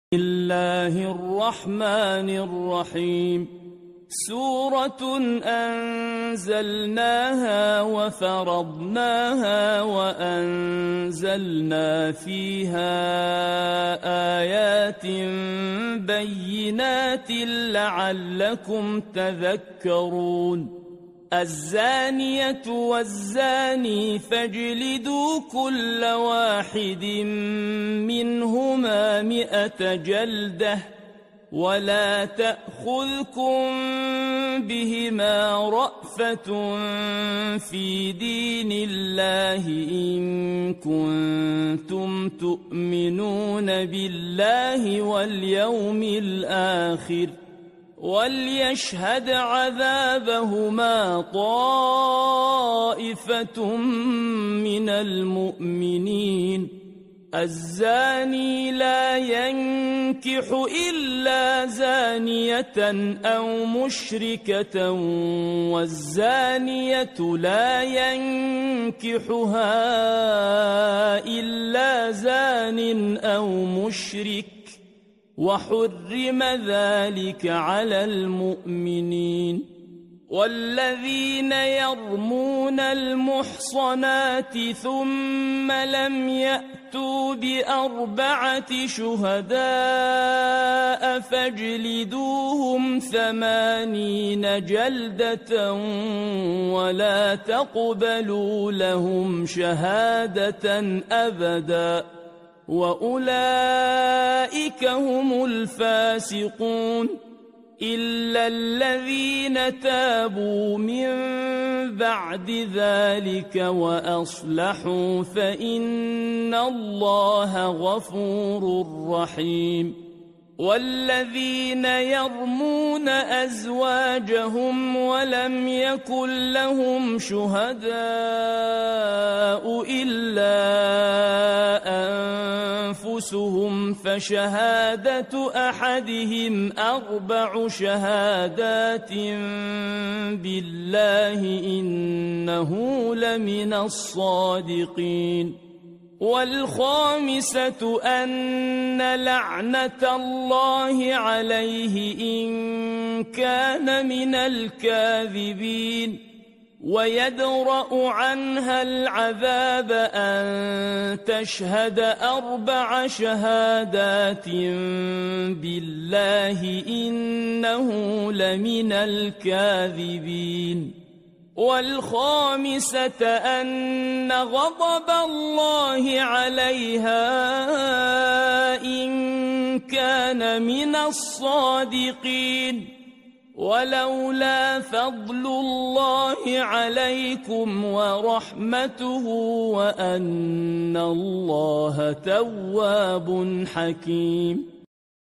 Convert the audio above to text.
الله الرحمن الرحيم سورة أنزلناها وفرضناها وأنزلنا فيها آيات بينات لعلكم تذكرون الزانية والزاني فاجلدوا كل واحد منهما 100 جلدة ولا تأخذكم بهما رأفة في دين الله إن كنتم تؤمنون بالله واليوم الآخر وليشهد عذابهما طائفة من المؤمنين الزاني لا ينكح إلا زانية أو مشركة والزانية لا ينكحها إلا زان أو مشرك وحرم ذلك على المؤمنين والذين يرمون المحصنات ثم لم يأتوا ب4 شهداء فاجلدوهم 80 جلدة ولا تقبلوا لهم شهادة أبدا وأولئك هم الفاسقون إلا الذين تابوا من بعد ذلك وأصلحوا فإن الله غفور رحيم والذين يرمون أزواجهم ولم يكن لهم شهداء إلا أنفسهم فشهادة أحدهم 4 شهادات بالله إنه لمن الصادقين والخامسة أن لعنة الله عليه إن كان من الكاذبين ويدرأ عنها العذاب أن تشهد 4 شهادات بالله إنه لمن الكاذبين والخامسة أن غضب الله عليها إن كان من الصادقين ولولا فضل الله عليكم ورحمته وأن الله تواب حكيم